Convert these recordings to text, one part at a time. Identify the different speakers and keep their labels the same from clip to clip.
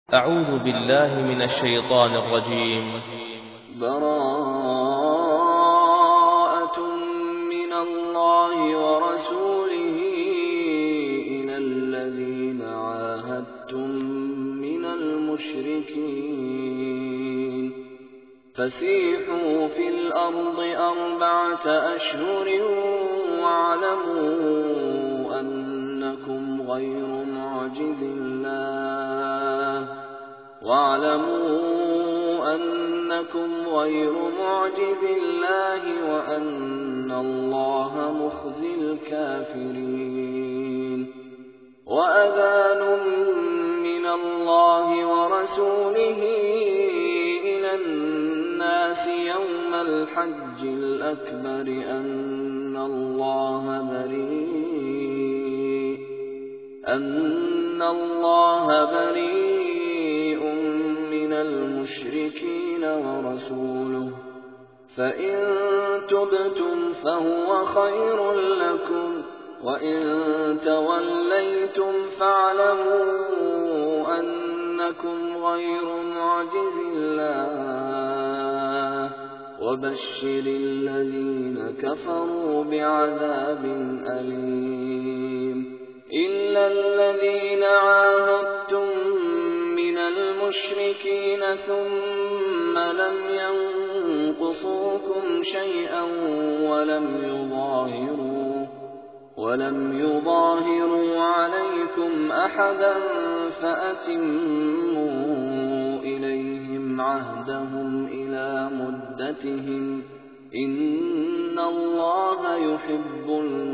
Speaker 1: أعوذ بالله من الشيطان الرجيم.
Speaker 2: براءة من الله ورسوله إلى الذين عاهدتم من المشركين فسيحوا في الأرض 4 أشهر واعلموا أنكم غير معجز الله وأن الله مخزي الكافرين. وأذان من الله ورسوله إلى الناس يوم الحج الأكبر أن الله بريء من المشركين ورسوله، فإن تبتم فهو خير لكم، وإن توليتم فاعلموا أنكم غير معجز الله، وبشر الذين كفروا بعذاب أليم. إلا الذين عاهدتم من المشركين ثم لم ينقصوكم شيئا ولم يظاهروا عليكم أحدا فأتموا إليهم عهدهم إلى مدتهم، إن الله يحب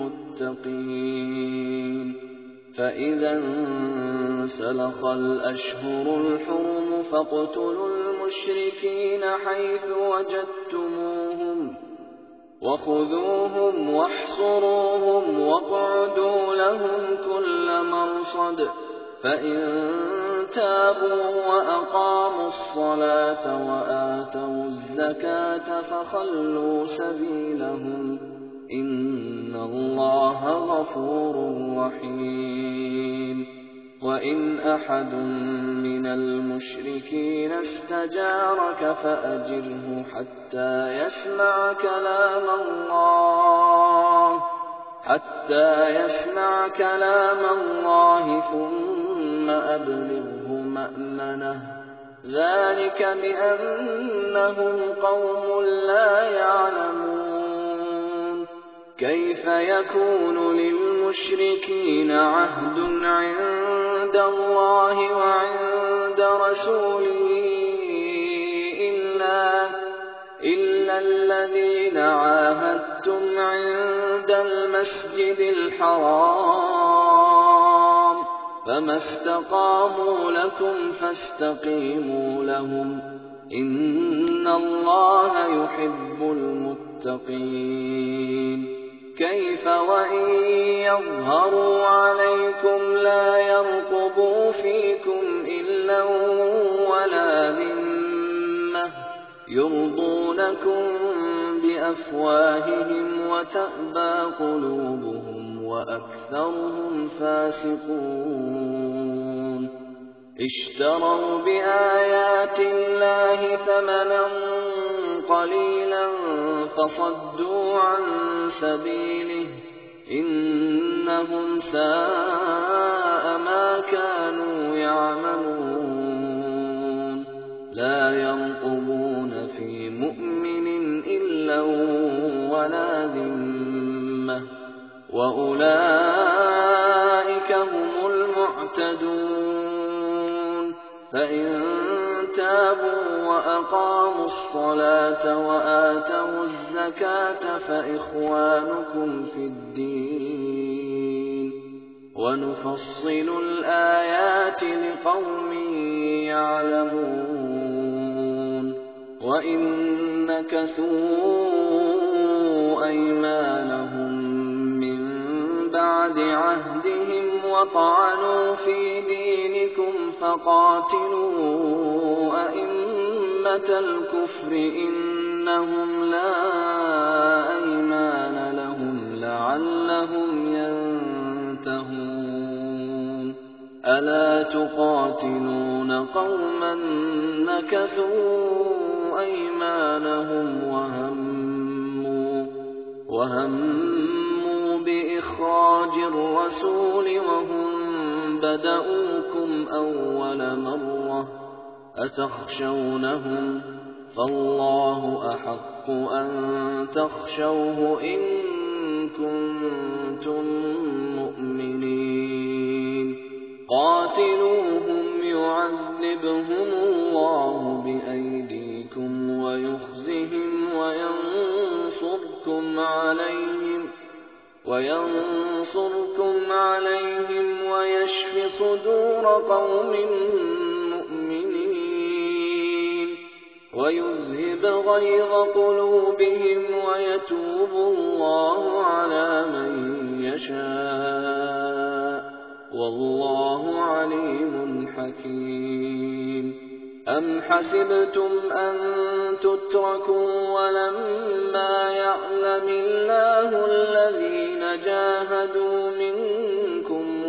Speaker 2: المتقين. فإذا انسلخ الأشهر الحرم فاقتلوا المشركين حيث وجدتموهم وخذوهم واحصروهم واقعدوا لهم كل مرصد، فإن تابوا وأقاموا الصلاة وآتوا الزكاة فخلوا سبيلهم، إن الله غفور رحيم. وإن أحد من المشركين استجارك فأجره حتى يسمع كلام الله ثم أبلغه مأمنه، ذلك بأنهم قوم لا يعلمون. كيف يكون للمشركين عهد عند الله وعند رسوله إلا الذين عاهدتم عند المسجد الحرام، فما استقاموا لكم فاستقيموا لهم، إن الله يحب المتقين. كيف وإن يظهروا عليكم لا يرقبوا فيكم إلا ولا ذمة، يرضونكم بأفواههم وتأبى قلوبهم وأكثرهم فاسقون. اشتروا بآيات الله ثمنا قليلا فصدوا عن سبيله، إنهم ساء ما كانوا يعملون. لا يرقبون في مؤمن إلا ولا ذمة، وأولئك هم المعتدون. فإن تابوا وأقاموا الصلاة وآتوا الزكاة فإخوانكم في الدين، ونفصل الآيات لقوم يعلمون. وإن نكثوا أيمانهم من بعد عهدهم وطعنوا في دينكم فقاتلوا أئمة الكفر إنهم لا أيمان لهم لعلهم ينتهون. ألا تقاتلون قوما نكثوا أيمانهم وهموا بإخراج الرسول وهم بدؤوكم أول مرة أتخشونهم فالله أحق أن تخشوه إن كنتم مؤمنين قاتلوهم يعذبهم الله بأيديكم ويخزهم وينصركم عليهم ويشف صدور قوم مؤمنين ويذهب غيظ قلوبهم ويتوب الله على من يشاء والله عليم حكيم أم حسبتم أن تتركوا ولما يعلم الله الذين جاهدوا منكم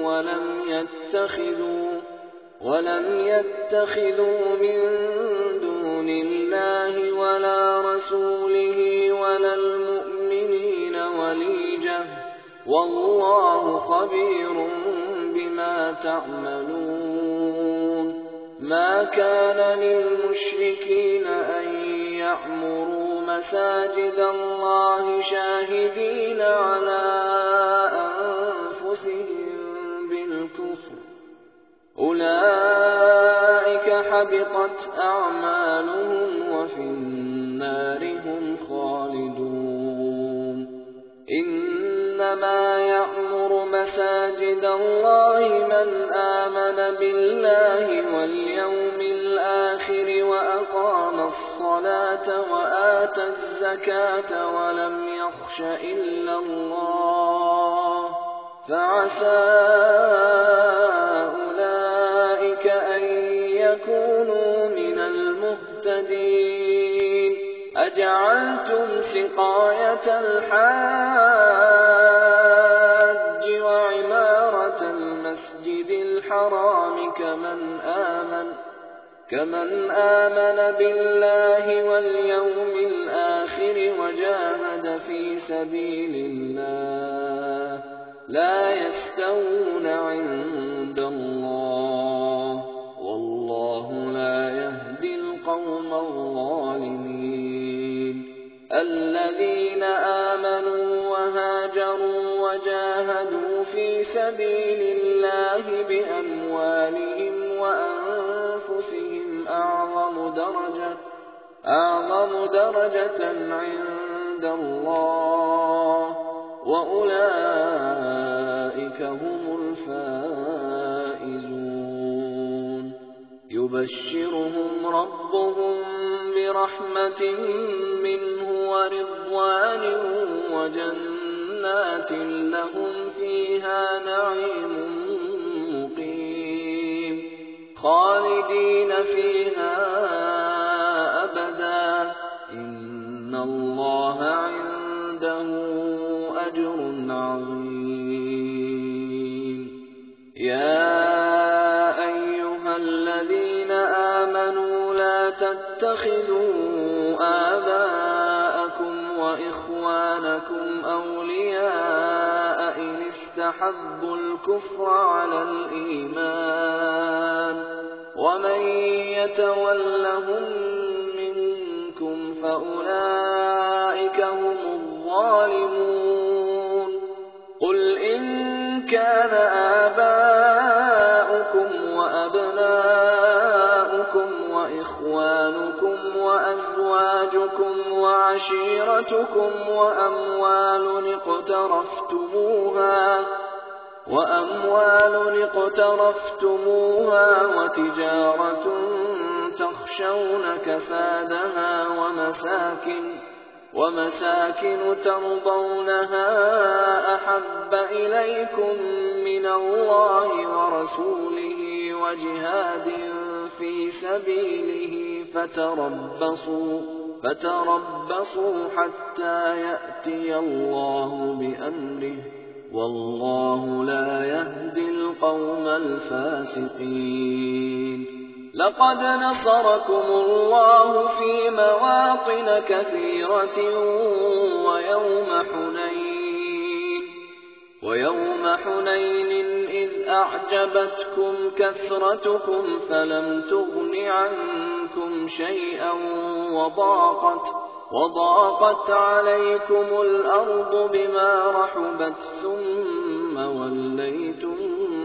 Speaker 2: ولم يتخذوا من دون الله ولا رسوله ولا المؤمنين وليجة والله خبير بما تعملون ما كان للمشركين أن يعمروا مساجد الله شاهدين على أنفسهم بالكفر أولئك حبطت أعمالهم وفي النار هم خالدون إنما يعمر مساجد الله من آمن بالله واليوم الآخر وأقام الصلاة وآتى الزكاة ولم يخش إلا الله فعسى أولئك أن يكونوا من المهتدين أجعلتم سقاية الحاج وعمارة المسجد الحرام كمن آمن بالله واليوم الآخر وجاهد في سبيل الله لا يستوون عند الله والله لا يهدي القوم الظالمين الذين آمنوا وهاجروا وجاهدوا في سبيل الله بأموالهم وأنفسهم أعظم درجة عند الله وأولئك هم الفائزون يبشرهم ربهم برحمة منه ورضوان وجنات لهم فيها نعيم مقيم خالدين فيها أبدا إن الله عنده أجر عظيم يا أيها الذين آمنوا لا تتخذوا آباءكم وإخوانكم أولياء إن استحبوا الكفر على الإيمان ومن يتولهم منكم فأولئك هم الظالمون قل إن كان آباؤكم وأبناؤكم وإخوانكم وأزواجكم وعشيرتكم وأموال اقترفتموها وتجارة تخشون كسادها ومساكن ترضونها أحب إليكم من الله ورسوله وجهاد في سبيله فتربصوا حتى يأتي الله بأمره والله لا يهدي القوم الفاسقين. لقد نصركم الله في مواطن كثيرة ويوم حنين إذ أعجبتكم كثرتكم فلم تغن عنكم شيئا وضاقت عليكم الأرض بما رحبت ثم وليتم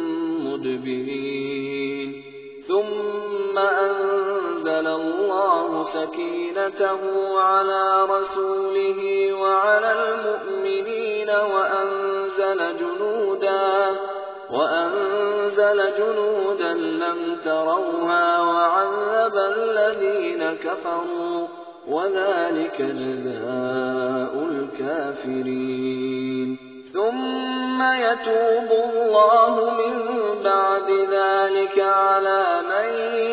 Speaker 2: مدبرين. ثم أنزل الله سكينته على رسوله وعلى المؤمنين وأنزل جنودا لم تروها وعذب الذين كفروا وذلك جزاء الكافرين. ثم يتوب الله من بعد ذلك على من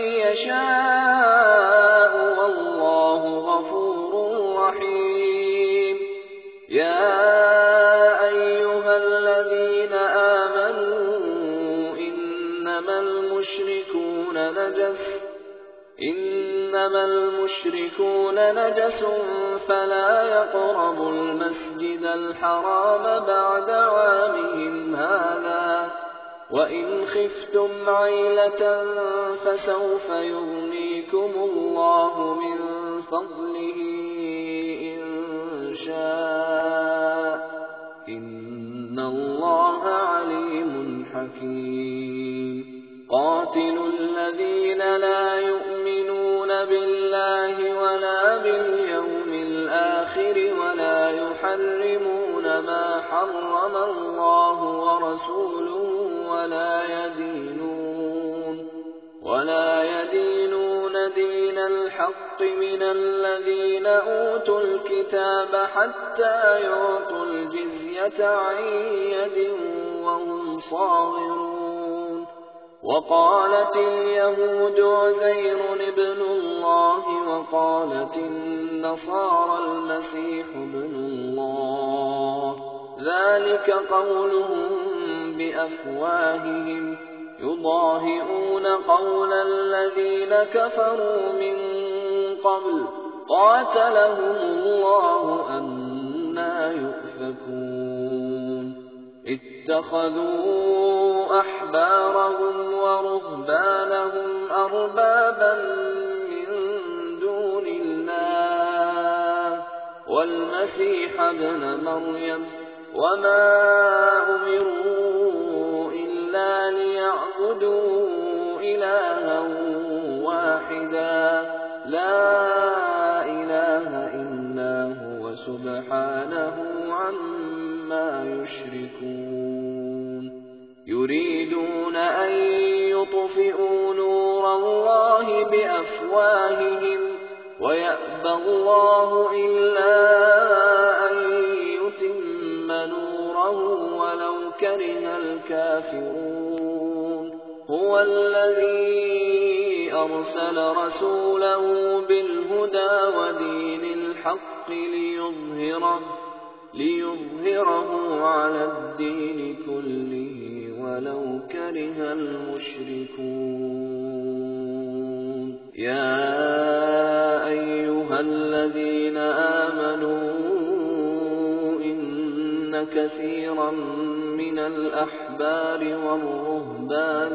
Speaker 2: يشاء والله غفور رحيم. يا أيها الذين آمنوا إنما المشركون نجس فلا يقربوا المسجد الحرام بعد عامهم هذا وإن خفتم عيلة فسوف يغنيكم الله من فضله إن شاء إن الله عليم حكيم. قاتلوا الذين لا يؤمنون بالله ولا باليوم الآخر ولا يحرمون ما حرم الله ورسوله ولا يدينون دين الحق من الذين أوتوا الكتاب حتى يعطوا الجزية عن يد وهم صاغرون. وقالت اليهود عزير ابن الله وقالت النصارى المسيح ابن الله ذلك قولهم بأفواههم يضاهئون قول الذين كفروا من قبل قاتلهم الله أنى يؤفكون. اتخذوا أحبارهم ورهبانهم أربابا من دون الله والمسيح ابن مريم وما أمروا إلا ليعبدوا إلها واحدا لا إله إلا هو سبحانه عما يشركون. يريدون أن يطفئوا نور الله بأفواههم ويأبى الله إلا أن يتم نوره ولو كره الكافرون. هو الذي أرسل رسوله بالهدى ودين الحق ليظهره على الدين كله ولو كره المشركون. يا أيها الذين آمنوا إن كثيرا من الأحبار والرهبان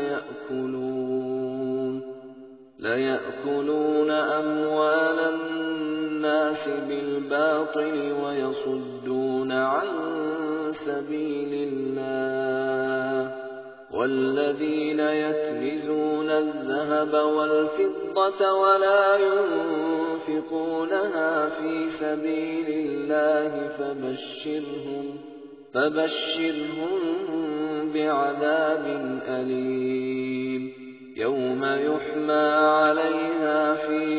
Speaker 2: ليأكلون أموال الناس بالباطل ويصدون عن سبيل الله. والذين يكنزون الذهب والفضة ولا ينفقونها في سبيل الله فبشرهم بعذاب أليم. يوم يحمى عليها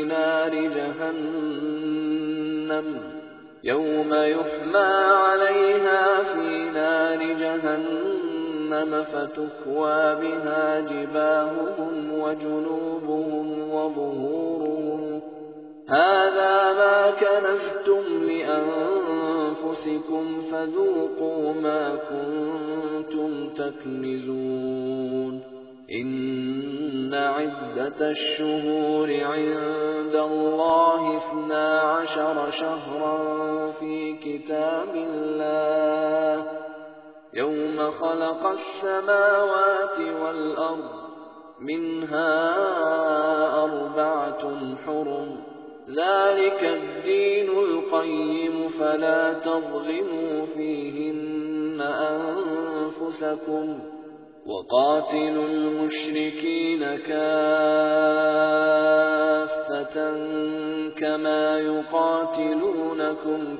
Speaker 2: في نار جهنم فتكوى بها جباههم وجنوبهم وظهورهم هذا ما كنزتم لأنفسكم أنفسكم فذوقوا ما كنتم تكنزون إن عدة الشهور عند الله 12 شهرا في كتاب الله يوم خلق السماوات والأرض منها 4 حرم ذلك الدين القيم فلا تظلموا فيهن أنفسكم وقاتلوا المشركين كافة كما يقاتلونكم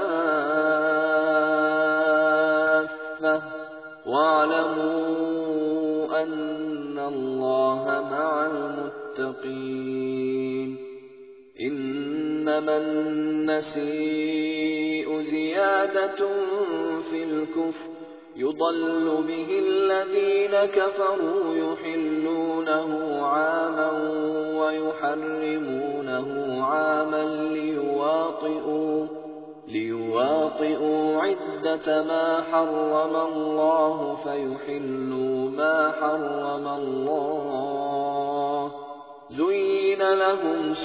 Speaker 2: كافة واعلموا أن الله مع المتقين إنما النسيء زيادة في الكفر يضل به الذين كفروا يحلونه عاما ويحرمونه عاما ليواطئوا عدة ما حرم الله فيحلوا ما حرم الله زين لهم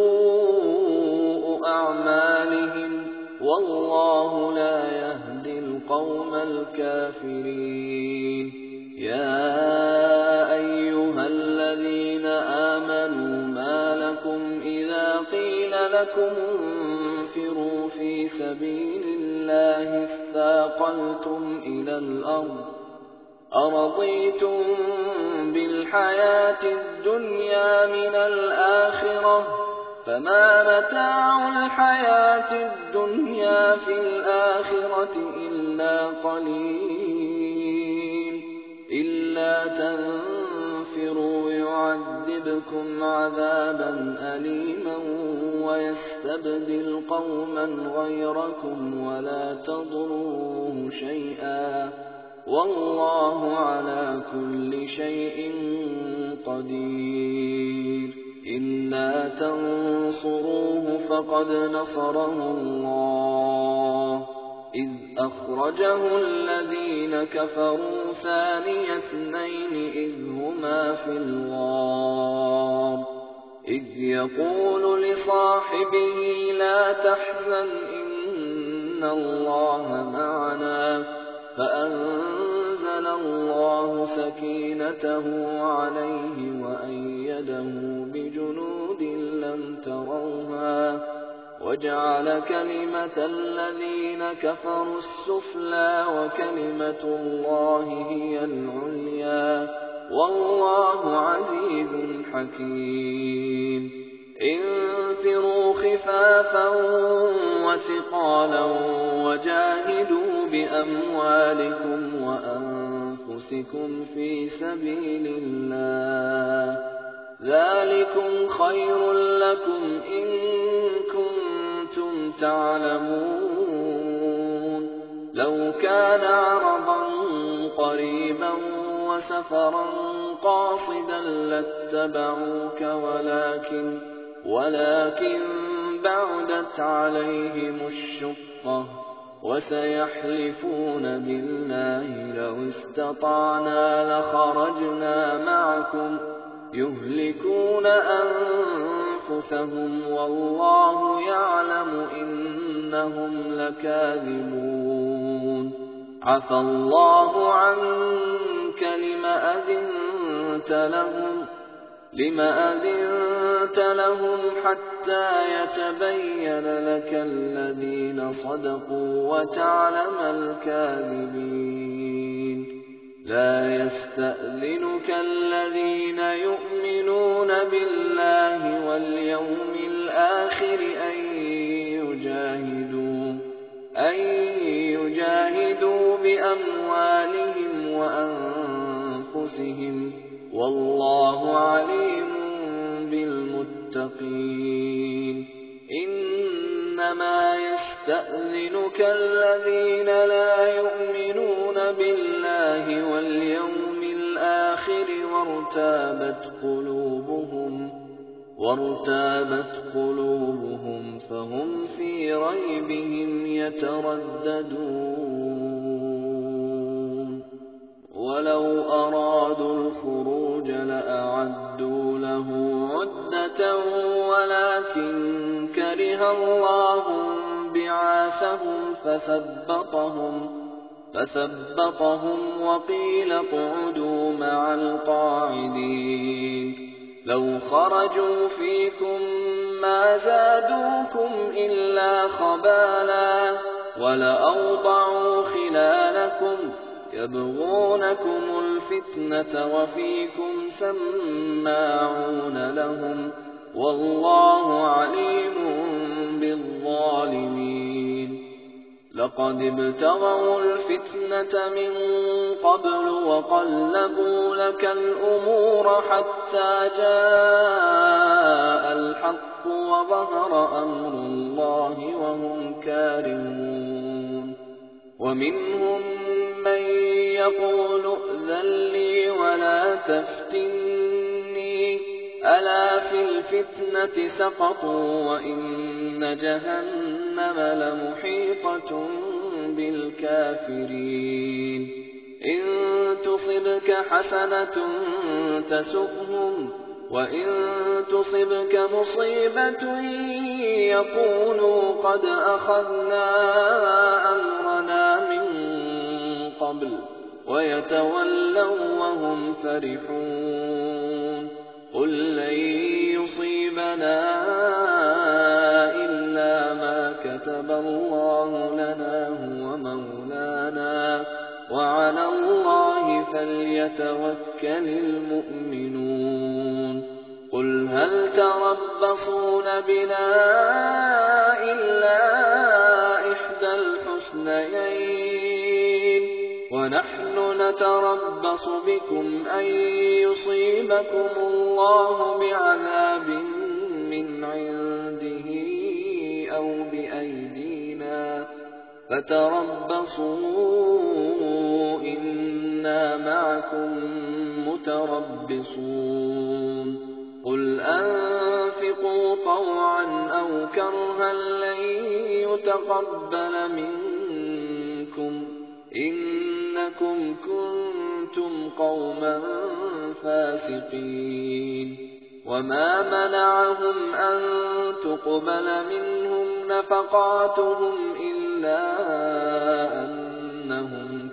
Speaker 2: سوء أعمالهم والله لا يهدي القوم الكافرين يا أيها الذين آمنوا ما لكم إذا قيل لكم انفروا في سبيل الله اثاقلتم إلى الأرض أرضيتم بالحياة الدنيا من الآخرة فما متاع الحياة الدنيا في الآخرة إلا قليل إلا تنفروا يعذبكم عذابا أليما ويستبدل قوما غيركم ولا تضروه شيئا والله على كل شيء قدير إلا تنصروه فقد نصره الله إذ أخرجه الذين كفروا ثاني اثنين إذ هما في الغار إذ يقول لصاحبه لا تحزن إن الله معنا فأنزل الله سكينته عليه وأيده بجنود لم تروها وجعل كلمة الذين كفروا السفلى وكلمة الله هي العليا والله عزيز حكيم انفروا خفافا وثقالا وجاهدوا بأموالكم وأنفسكم في سبيل الله ذلكم خير لكم إن كنتم تعلمون لو كان عرضا قريبا وسفرا قاصدا لاتبعوك ولكن بعدت عليهم الشقة وسيحلفون بالله لو استطعنا لخرجنا معكم يهلكون أنفسهم والله يعلم إنهم لكاذبون عفى الله عنك لما أذنت لهم حتى يتبين لك الذين صدقوا وتعلم الكاذبين لا يستأذنك الذين يؤمنون بالله واليوم الآخر أن يجاهدوا بأموالهم وأنفسهم والله عليم بالمتقين إنما يستأذنك الذين لا يؤمنون بالله واليوم الآخر وارتابت قلوبهم فهم في ريبهم يترددون ولو أرادوا الخروج لأعدوا له عدة ولكن كره الله بعاثهم فثبطهم وقيل اقعدوا مع القاعدين لو خرجوا فيكم ما زادوكم إلا خبالا ولأوضعوا خلالكم يبغونكم الفتنة وفيكم سماعون لهم والله عليم بالظالمين لقد ابتغوا الفتنة من قبل وقلبوا لك الأمور حتى جاء الحق وظهر أمر الله وهم كارهون ومنهم من يقول ائذن لي ولا تفتني ألا في الفتنة سقطوا وإن جهنم لمحيطة بالكافرين إن تصبك حسنة تسؤهم وإن تصبك مصيبة يقولوا قد أخذنا أمرنا من قبل ويتولوا وهم فرحون قل لن يصيبنا إلا ما كتب الله لنا هو مولانا وعلى الله فليتوكل المؤمنون قل هل تربصون بنا إلا إحدى الحسنيين ونحن نتربص بكم أن يصيبكم الله بعذاب من عنده أو بأيدينا فتربصوا إنا معكم متربصون قل أنفقوا طوعا أو كرها لن يتقبل منكم إنكم كنتم قوما فاسقين وما منعهم أن تقبل منهم نفقاتهم إلا أنهم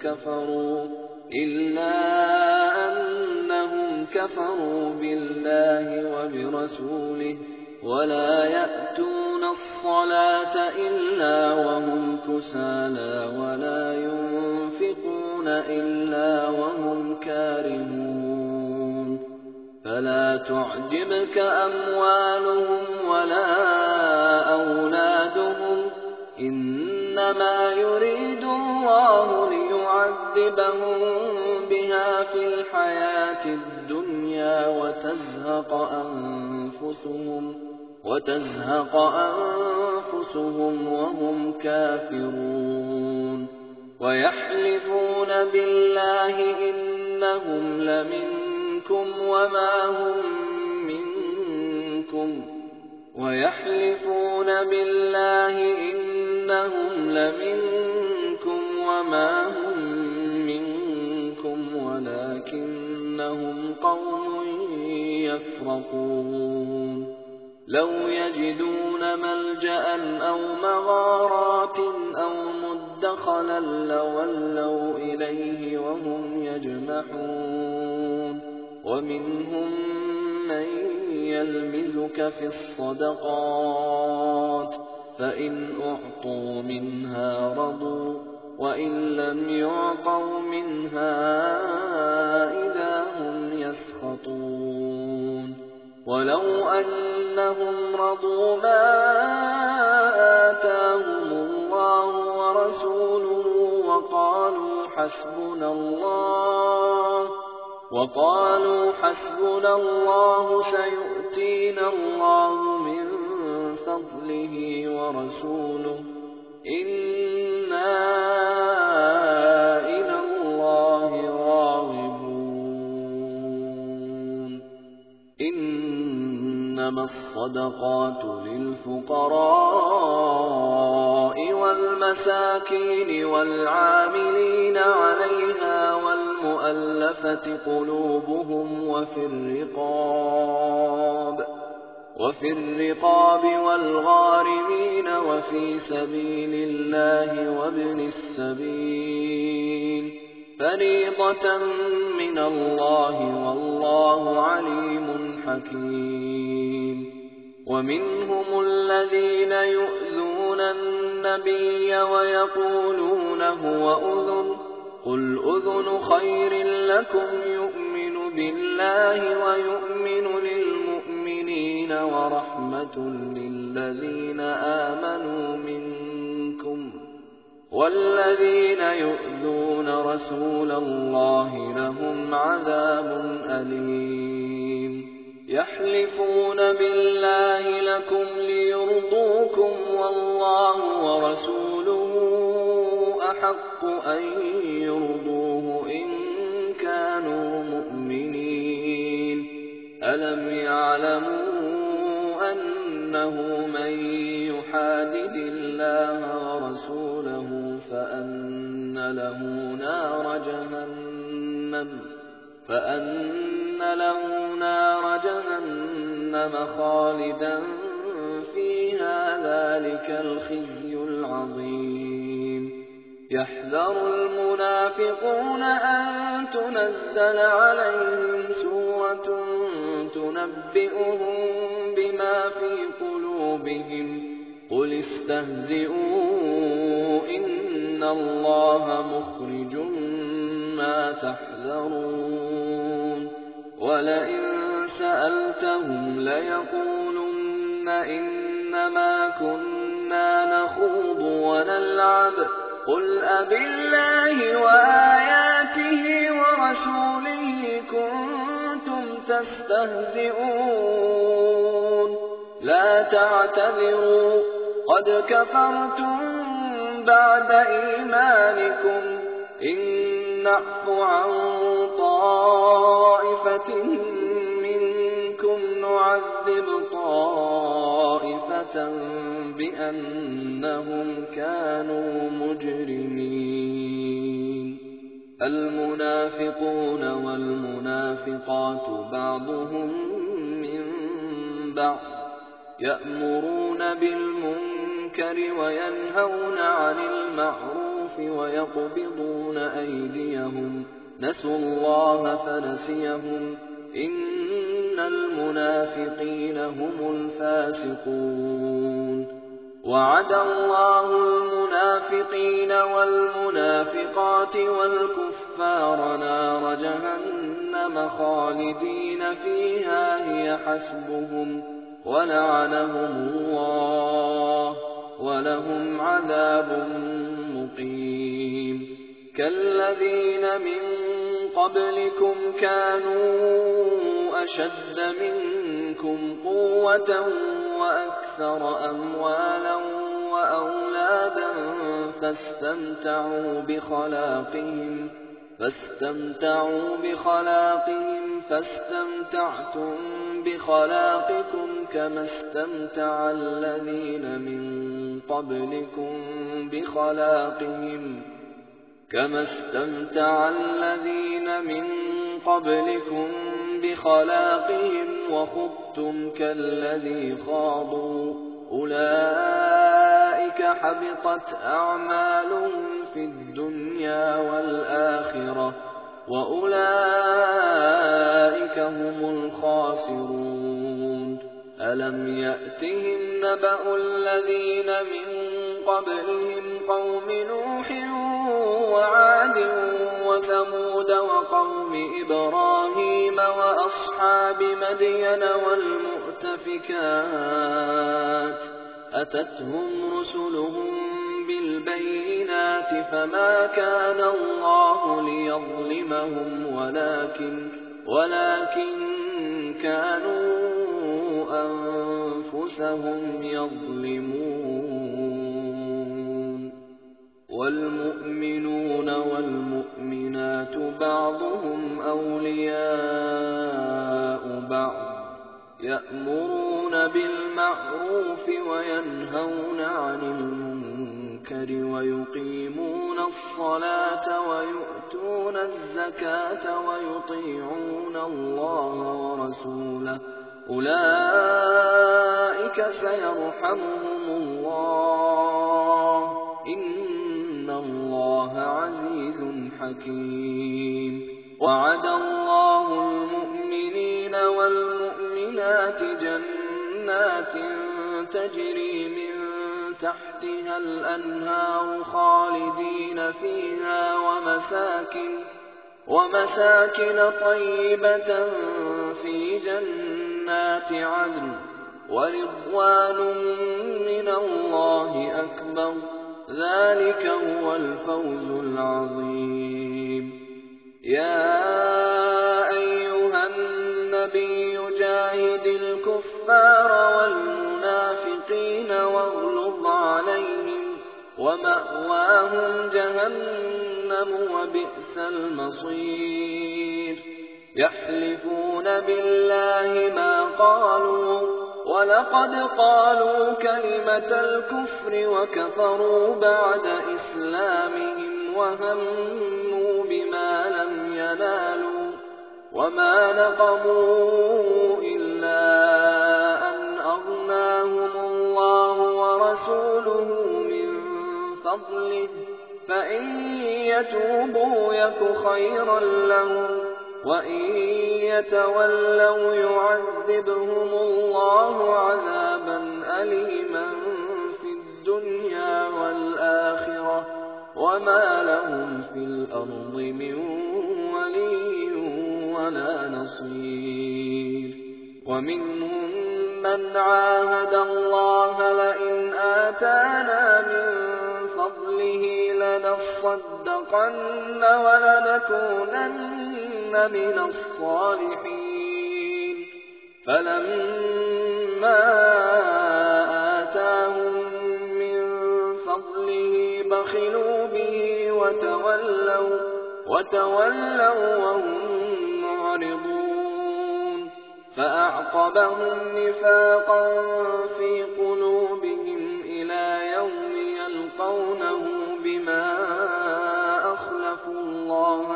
Speaker 2: كفروا بالله وبرسوله ولا يأتون الصلاة إلا وهم كسالى ولا ينفقون إلا وهم كارهون فلا تعجبك أموالهم ولا أولادهم إنما يريد الله ليعذبهم بها في الحياة الدنيا وتزهق أنفسهم وهم كافرون ويحلفون بالله إنهم لمنكم وما هم منكم ولكنهم قوم يفرقون لو يجدون ملجأ أو مغارات أو مدخلا لولوا إليه وهم يجمحون ومنهم من يلمزك في الصدقات فإن أعطوا منها رضوا وإن لم يعطوا منها إذا هم يسخطون ولو أنهم رضوا ما آتاهم الله ورسوله وقالوا حسبنا الله سيؤتينا الله من فضله ورسوله إنا إلى الله راغبون إن إنما الصدقات للفقراء والمساكين والعاملين عليها والمؤلفة قلوبهم وفي الرقاب والغارمين وفي سبيل الله وابن السبيل فريضة من الله والله عليم حكيم. ومنهم الذين يؤذون النبي ويقولون هو أذن قل أذن خير لكم يؤمن بالله ويؤمن للمؤمنين ورحمة للذين آمنوا منكم والذين يؤذون رسول الله لهم عذاب أليم. يحلفون بالله لكم ليرضوكم والله ورسوله أحق أن يرضوه إن كانوا مؤمنين. ألم يعلموا أنه من يحادد الله ورسوله فأن له نار جهنم خالدا فيها ذلك الخزي العظيم. يحذر المنافقون أن تنزل عليهم سورة تنبئهم بما في قلوبهم قل استهزئوا إن الله مخرج ما تحذرون. ولئن سألتهم ليقولن إنما كنا نخوض ونلعب قل أبالله وآياته ورسوله كنتم تستهزئون لا تعتذروا قد كفرتم بعد إيمانكم إن نعف عن طائفة منكم نعذب طائفة بأنهم كانوا مجرمين. المنافقون والمنافقات بعضهم من بعض يأمرون بالمنكر وينهون عن المعروف ويقبضون أيديهم نسوا الله فنسيهم إن المنافقين هم الفاسقون. وعد الله المنافقين والمنافقات والكفار نار جهنم خالدين فيها هي حسبهم ولعنهم الله ولهم عذاب مقيم. كالذين من قبلكم كانوا أشد منكم قوة وأكثر أموالا وأولادا فاستمتعوا بخلاقهم فاستمتعتم بخلاقكم كما استمتع الذين من قبلكم بخلاقهم وخضتم كالذي خاضوا أولئك حبطت أعمالهم في الدنيا والآخرة وأولئك هم الخاسرون. ألم يأتهم نبأ الذين من قبلهم قوم نوح وعاد وثمود وقوم إبراهيم وأصحاب مدين والمؤتفكات أتتهم رسلهم بالبينات فما كان الله ليظلمهم ولكن كانوا أنفسهم يظلمون. والمؤمنون والمؤمنات بعضهم أولياء بعض يأمرون بالمعروف وينهون عن المنكر ويقيمون الصلاة ويؤتون الزكاة ويطيعون الله ورسوله أولئك سيرحمهم الله إن الله عزيز حكيم وعد الله المؤمنين والمؤمنات جنات تجري من تحتها الأنهار خالدين فيها ومساكن طيبة في جنات عدن ورضوان من الله أكبر ذلك هو الفوز العظيم يا أيها النبي جاهد الكفار والمنافقين واغلظ عليهم ومأواهم جهنم وبئس المصير يحلفون بالله ما قالوا ولقد قالوا كلمة الكفر وكفروا بعد إسلامهم وهموا بما لم ينالوا وما نقموا إلا أن أغناهم الله ورسوله من فضله فإن يتوبوا يك خيرا لهم وإن يتولوا يعذبهم الله عذابا أليما في الدنيا والآخرة وما لهم في الأرض من ولي ولا نصير ومنهم من عاهد الله لئن آتانا من فضله لنصدقن ولنكونن من الصالحين فلما آتاهم من فضله بخلوا به وتولوا وهم معرضون فأعقبهم نفاقا في قلوبهم إلى يوم يلقونه بما أخلفوا الله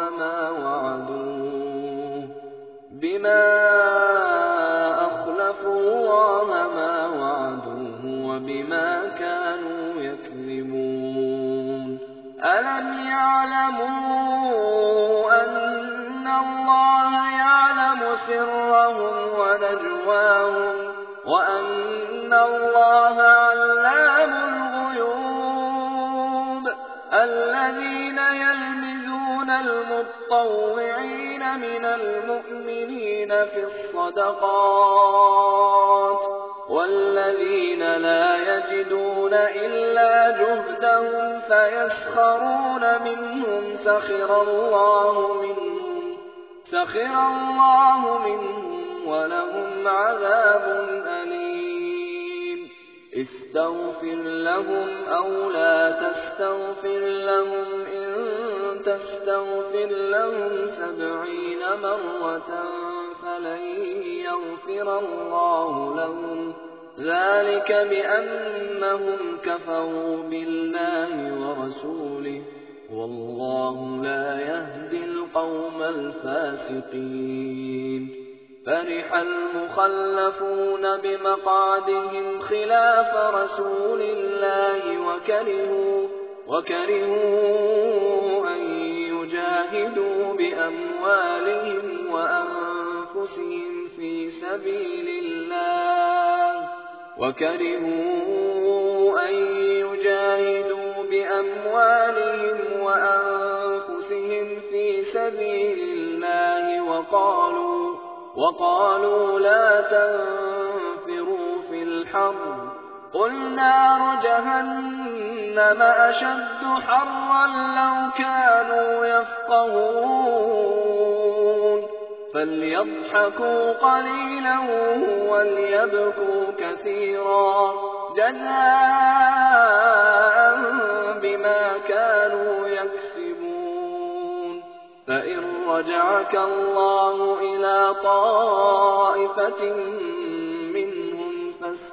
Speaker 2: ما وعدوه وبما كانوا يكذبون ألم يعلموا أن الله يعلم سرهم ونجواهم وأن الله علام الغيوب الذين يلمزون المطوعين من المؤمنين في الصدقات والذين لا يجدون إلا جهدهم فيسخرون منهم سخر الله منهم ولهم عذاب أليم استغفر لهم أو لا تستغفر لهم إن تستغفر لهم 70 مرة فلن يغفر الله لهم ذلك بأنهم كفروا بالله ورسوله والله لا يهدي القوم الفاسقين فرح المخلفون بمقعدهم خلاف رسول الله وكرهوا أن يجاهدوا بأموالهم وأنفسهم في سبيل الله وقالوا لا تنفروا في الحر قل نار جهنم أشد حرا لو كانوا يفقهون فليضحكوا قليلا وليبكوا كثيرا جزاء بما كانوا يكسبون فإن رجعك الله إلى طائفة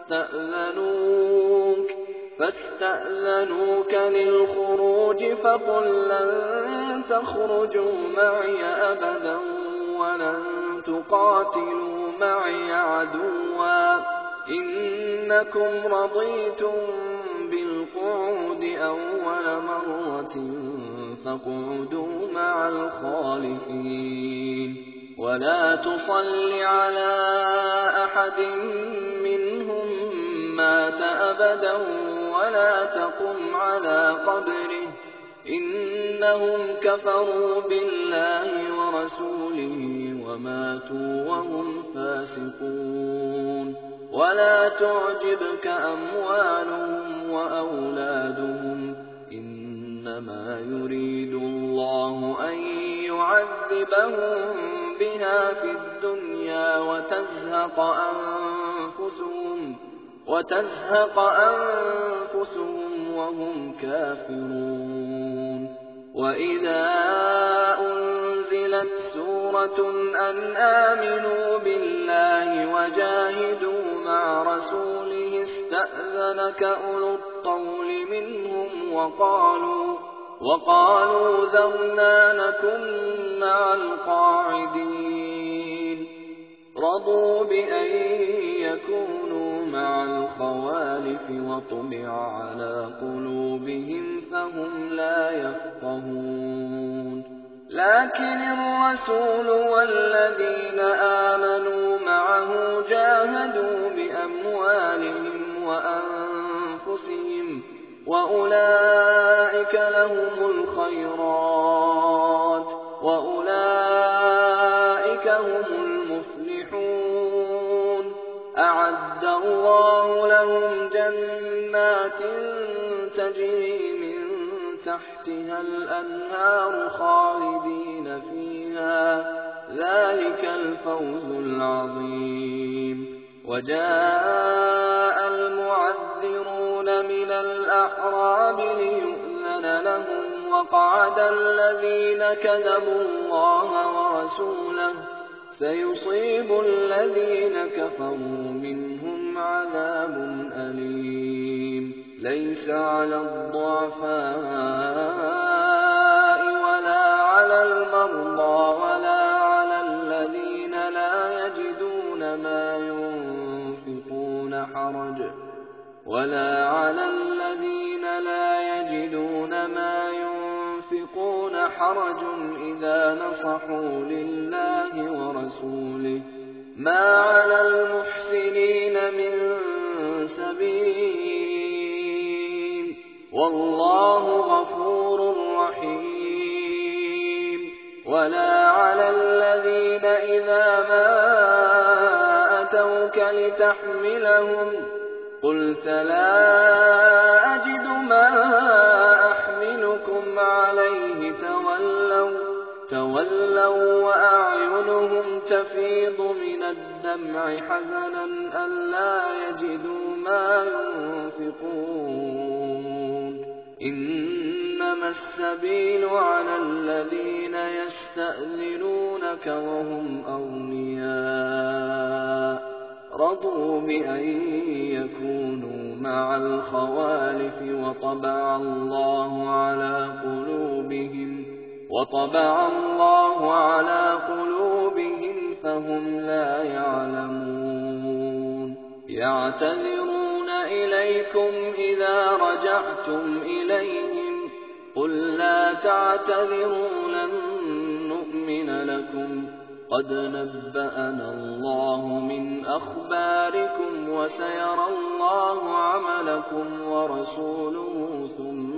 Speaker 2: فاستأذنوك للخروج فقل لن تخرجوا معي أبدا ولن تقاتلوا معي عدوا إنكم رضيتم بالقعود أول مرة فاقعدوا مع الخالفين ولا تصل على أحد منهم مات أبدا ولا تقم على قبره إنهم كفروا بالله ورسوله وماتوا وهم فاسقون ولا تعجبك أموالهم وأولادهم إنما يريد الله أن يعذبهم بها في الدنيا وتزهق أنفسهم وهم كافرون وإذا أنزلت سورة أن آمنوا بالله وجاهدوا مع رسوله استأذنك أولو الطول منهم وقالوا ذرنا نكن مع القاعدين رضوا بأن يكونوا مع الخوالف وطبع على قلوبهم فهم لا يفقهون لكن الرسول والذين آمنوا معه جاهدوا بأموالهم وأنفسهم وأولئك لهم الخيرات وأولئك هم المفلحون أعد الله لهم جنات تجري من تحتها الأنهار خالدين فيها ذلك الفوز العظيم وجاء المعذرون من الأعراب ليؤذن لهم وقعد الذين كذبوا الله ورسوله سيصيب الذين كفروا منهم عذاب أليم ليس على الضعفاء ولا على المرضى ولا على الذين لا يجدون ما ينفقون حرج إذا نصحوا لله ورسوله ما على المحسنين من سبيل والله غفور رحيم ولا على الذين إذا ما أتوك لتحملهم قلت لا أجد ما أحملكم عليه تولوا وأعينهم تفيض من الدمع حزنا ألا يجدوا ما ينفقون إنما السبيل على الذين يستأذنونك وهم أغنياء رضوا بأن يكونوا مع الخوالف وطبع الله على قلوبهم فهم لا يعلمون يعتذرون إليكم إذا رجعتم إليهم قل لا تعتذروا لن نؤمن لكم قد نبأنا الله من أخباركم وسيرى الله عملكم ورسوله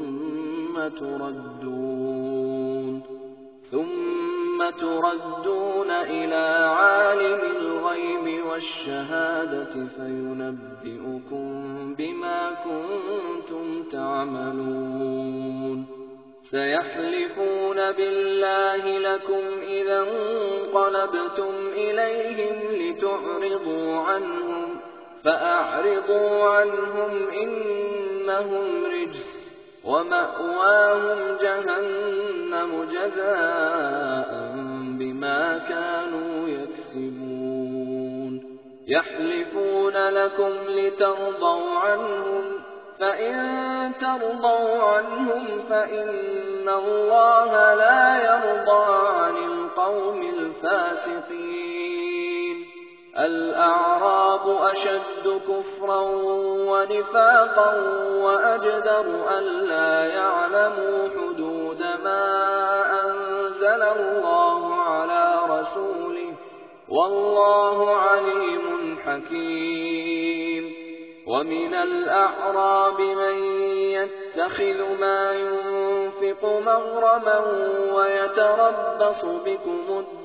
Speaker 2: ثم تردون إلى عالم الغيب والشهادة فينبئكم بما كنتم تعملون سيحلفون بالله لكم إذا انقلبتم إليهم لتعرضوا عنهم فأعرضوا عنهم إنهم رجس ومأواهم جهنم جزاء بما كانوا يكسبون يحلفون لكم لترضوا عنهم، فإن ترضوا عنهم فإن الله لا يرضى عن القوم الفاسقين. الأعراب أشد كفرا ونفاقا وأجدر ألا يعلموا حدود ما أنزل الله على رسوله، والله عليم حكيم. ومن الأعراب من يتخذ ما ينفق مغرما ويتربص بكم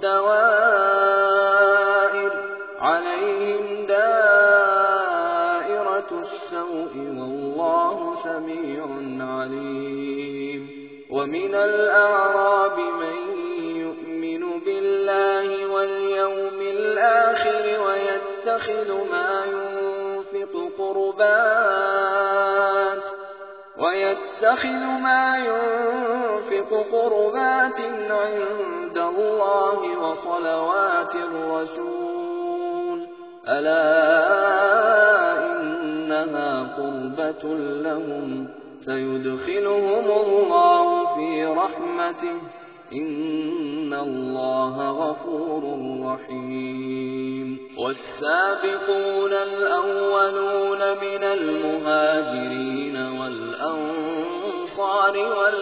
Speaker 2: الدوائر، عليهم دائرة السوء والله سميع عليم. ومن الأعراب من يؤمن بالله واليوم الآخر ويتخذ ما ينفق قربات عند الله وصلوات الرسول، ألا إنها قربة لهم، سيدخلهم الله في رحمته، إن الله غفور رحيم. والسابقون الأولون من المهاجرين والأنصار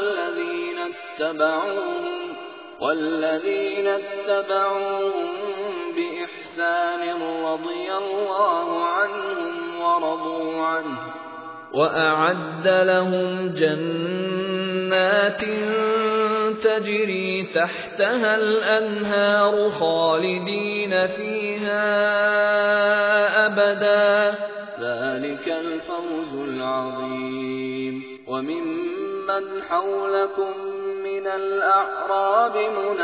Speaker 2: والذين اتبعوهم بإحسان رضي الله عنهم ورضوا عنه، وأعد لهم جنات تجري تحتها الأنهار خالدين فيها أبدا، ذلك الفوز العظيم. وممن حولكم من الأعراب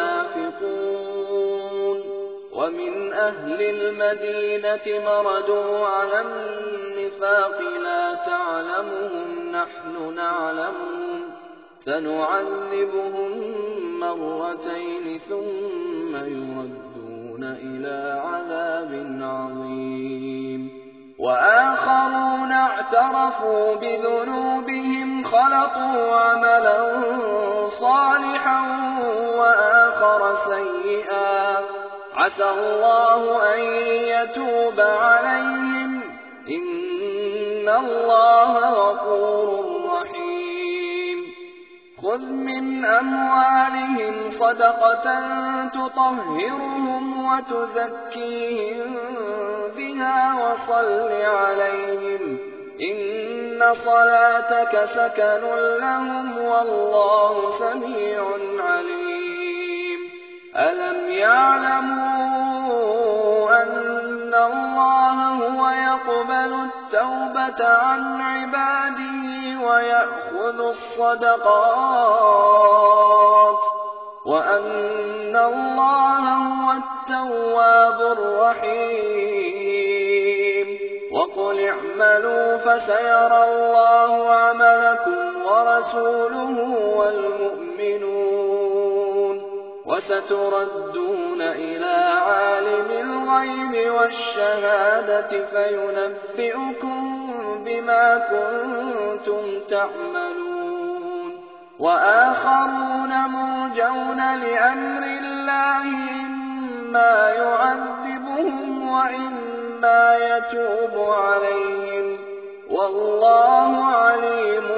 Speaker 2: منافقون، ومن أهل المدينة مردوا على النفاق لا تعلمهم نحن نعلمهم، سنعذبهم مرتين ثم يردون إلى عذاب عظيم. وآخرون اعترفوا بذنوبهم خلطوا عملا صالحا وآخر سيئا، عسى الله أن يتوب عليهم، إن الله غفور رحيم. خذ من أموالهم صدقة تطهرهم وتزكيهم بها وصل عليهم، إن صلاتك سكن لهم والله سميع عليم. ألم يعلموا أن الله هو يقبل التوبة عن عباده ويأخذ الصدقات، وأن الله هو التواب الرحيم. وقل اعملوا فسيرى الله عملكم ورسوله والمؤمنون، وستردون إلى عالم الغيب والشهادة فينبئكم بما كنتم تعملون. وآخرون مرجون لأمر الله، إما يعذبهم وإما يتوب عليهم، والله عليم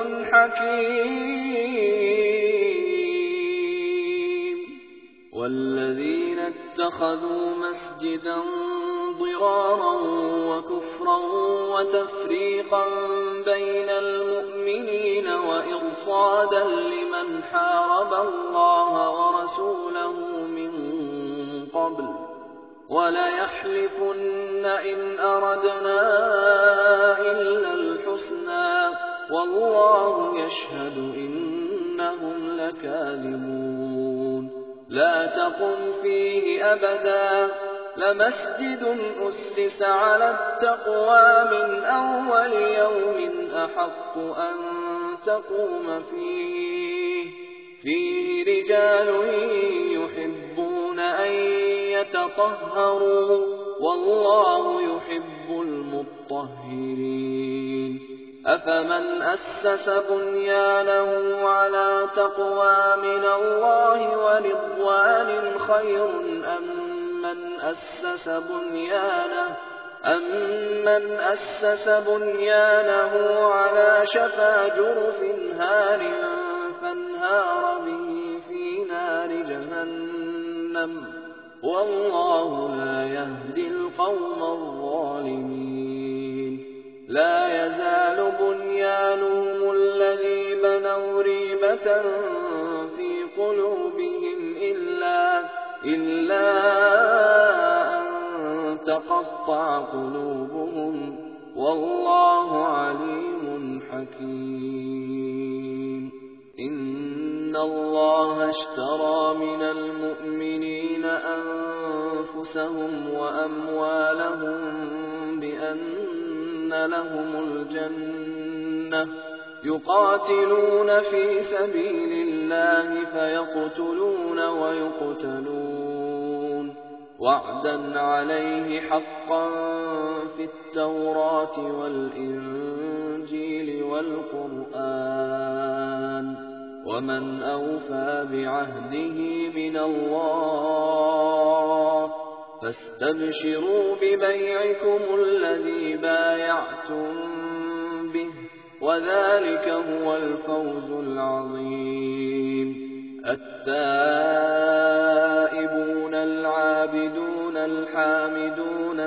Speaker 2: حكيم. والذين اتخذوا مسجدا ضرارا وكفرا وتفريقا بين المؤمنين وإرصادا لمن حارب الله ورسوله من قبل، وليحلفن إن أردنا إلا الحسنى، والله يشهد إنهم لكاذبون. لا تقم فيه أبدا، لمسجد أسس على التقوى من أول يوم أحق أن تقوم فيه رجال يحبون أن يتطهروا، والله يحب المطهرين أفمن أسس بنيانه على تقوى من الله ورضوان خير أمن أسس بنيانه على شفا جرف هار فانهار به في نار جهنم والله لا يهدي القوم الظالمين لا يزال بنيانهم الذي بنوا ريبة في قلوبهم إلا أن تقطع قلوبهم والله عليم حكيم إن الله اشترى من المؤمنين أنفسهم وأموالهم بأن لهم الجنة يقاتلون في سبيل الله فيقتلون ويقتلون وعدا عليه حقا في التوراة والإنجيل والقرآن ومن أوفى بعهده من الله فاستبشروا ببيعكم الذي بايعتم به وذلك هو الفوز العظيم التائبون العابدون الحامدون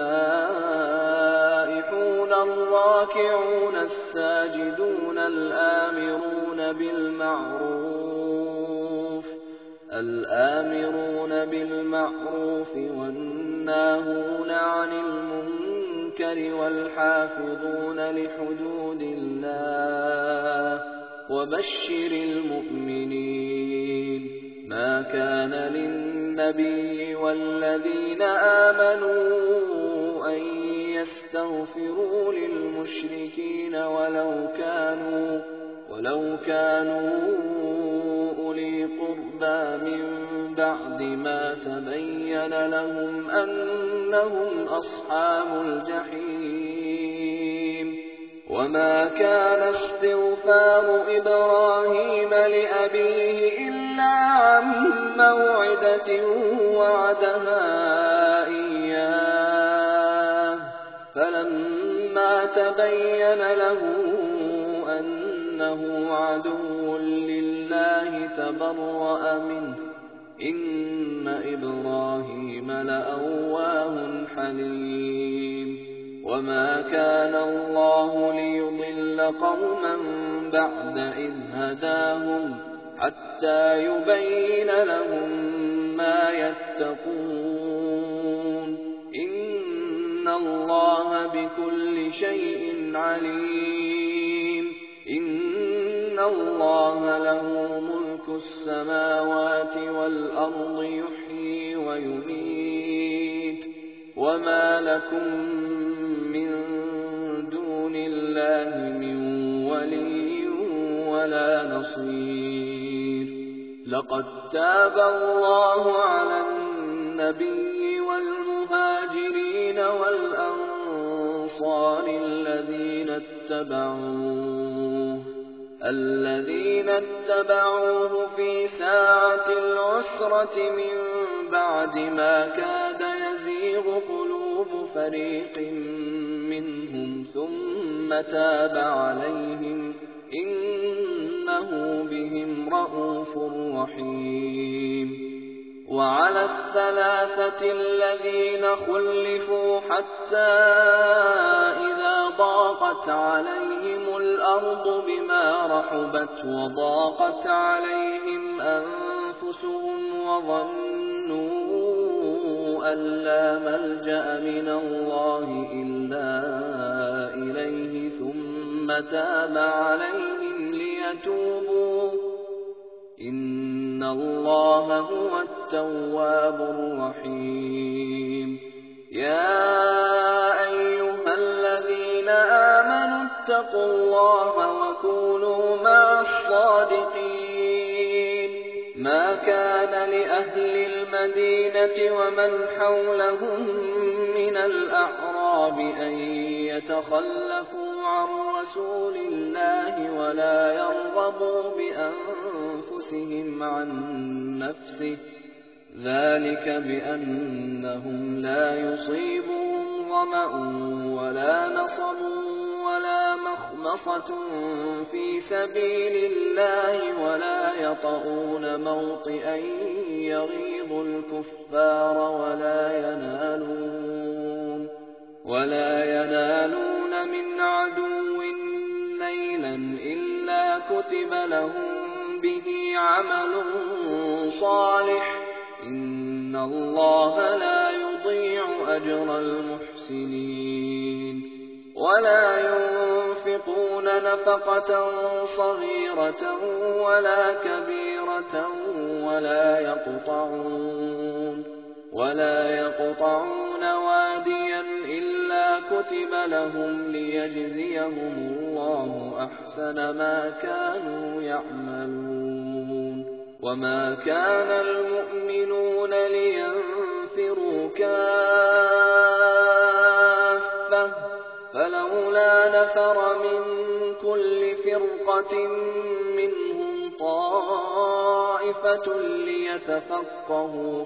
Speaker 2: السائحون الراكعون الساجدون الآمرون بالمعروف والناهون عن المنكر والحافظون لحدود الله وبشر المؤمنين ما كان للنبي والذين آمنوا أن يستغفروا للمشركين ولو كانوا أولي قربى من بعد ما تبين لهم أنهم أصحاب الجحيم وما كان استغفار إبراهيم لأبيه إلا عن موعدة وعدها إياه فلما تبين له أنه عدو لله تبرأ منه إن إبراهيم لأواه حليم وما كان الله ليضل قوما بعد إذ هداهم حتى يبين لهم ما يتقون إن الله بكل شيء عليم إن الله له ملك السماوات والأرض يحيي ويميت وما لكم من دون الله من ولي ولا نصير لقد تاب الله على النبي والمهاجرين والأنصار الذين اتبعوه في ساعة العسرة من بعد ما كاد يزيغ قلوب فريق منهم ثم تاب عليهم إنه بهم رءوف رحيم وعلى الثلاثة الذين خلفوا حتى إذا ضاقت عليهم الأرض بما رحبت وضاقت عليهم أنفسهم وظنوا أن لا ملجأ من الله إلا إليه ثم تاب عليهم ليتوبوا إن الله هو التواب الرحيم يا أيها الذين آمنوا اتقوا الله وكونوا مع الصادقين ما كان لأهل المدينة ومن حولهم الأعراب أن يتخلفوا عن رسول الله ولا يرغبوا بأنفسهم عن نفسه، ذلك بأنهم لا يصيبهم ظمأ ولا نصب ولا مخمصة في سبيل الله ولا يطؤون موطئا يغيظ الكفار ولا ينالون من عدو نيلا إلا كتب لهم به عمل صالح، إن الله لا يضيع أجر المحسنين. ولا ينفقون نفقة صغيرة ولا كبيرة ولا يقطعون واديا إلا كتب لهم ليجزيهم الله أحسن ما كانوا يعملون. وما كان المؤمنون لينفروا كافة، فلولا نفر من كل فرقة منهم طائفة ليتفقهوا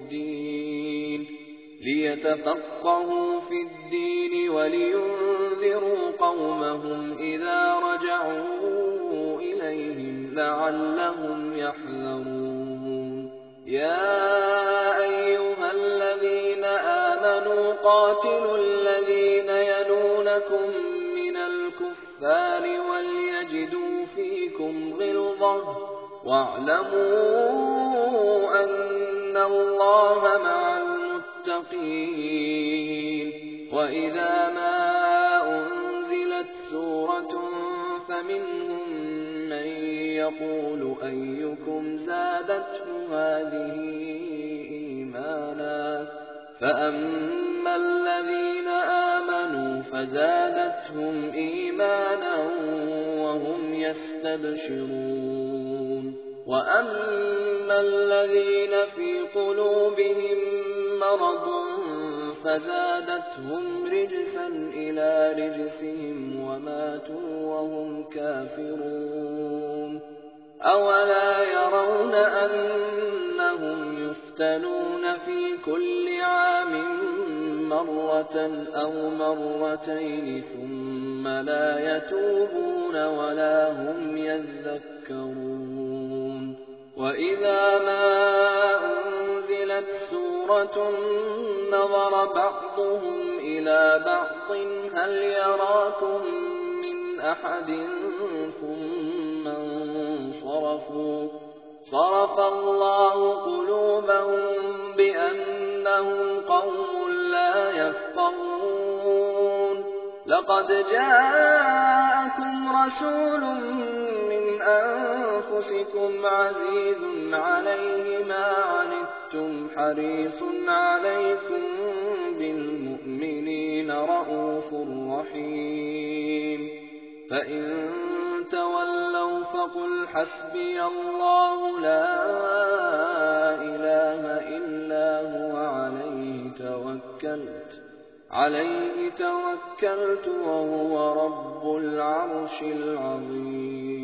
Speaker 2: في الدين ولينذروا قومهم إذا رجعوا إليهم لعلهم يحذرون. يا أيها الذين آمنوا قاتلوا الذين يلونكم من الكفار وليجدوا فيكم غلظة، واعلموا أن الله مع المتقين. وإذا ما أنزلت سورة فمنهم من يقول أيكم زادته هذه إيمانا، فأما الذين آمنوا فزادتهم إيمانا وهم يستبشرون. وأما الذين في قلوبهم مرض فزادتهم رجسا إلى رجسهم وماتوا وهم كافرون. أولا يرون أنهم يفتنون في كل عام مرة أو مرتين ثم لا يتوبون ولا هم يذكرون. وإذا ما أنزلت سورة نظر بعضهم إلى بعض هل يراكم من أحد ثم انصرفوا، صرف الله قلوبهم بأنهم قوم لا يفقهون. لقد جاءكم رسول من أنفسكم عزيز عليه ما عنتم حريص عليكم بالمؤمنين رءوف رحيم. فإن تولوا فقل حسبي الله لا إله إلا هو عليه توكلت وهو رب العرش العظيم.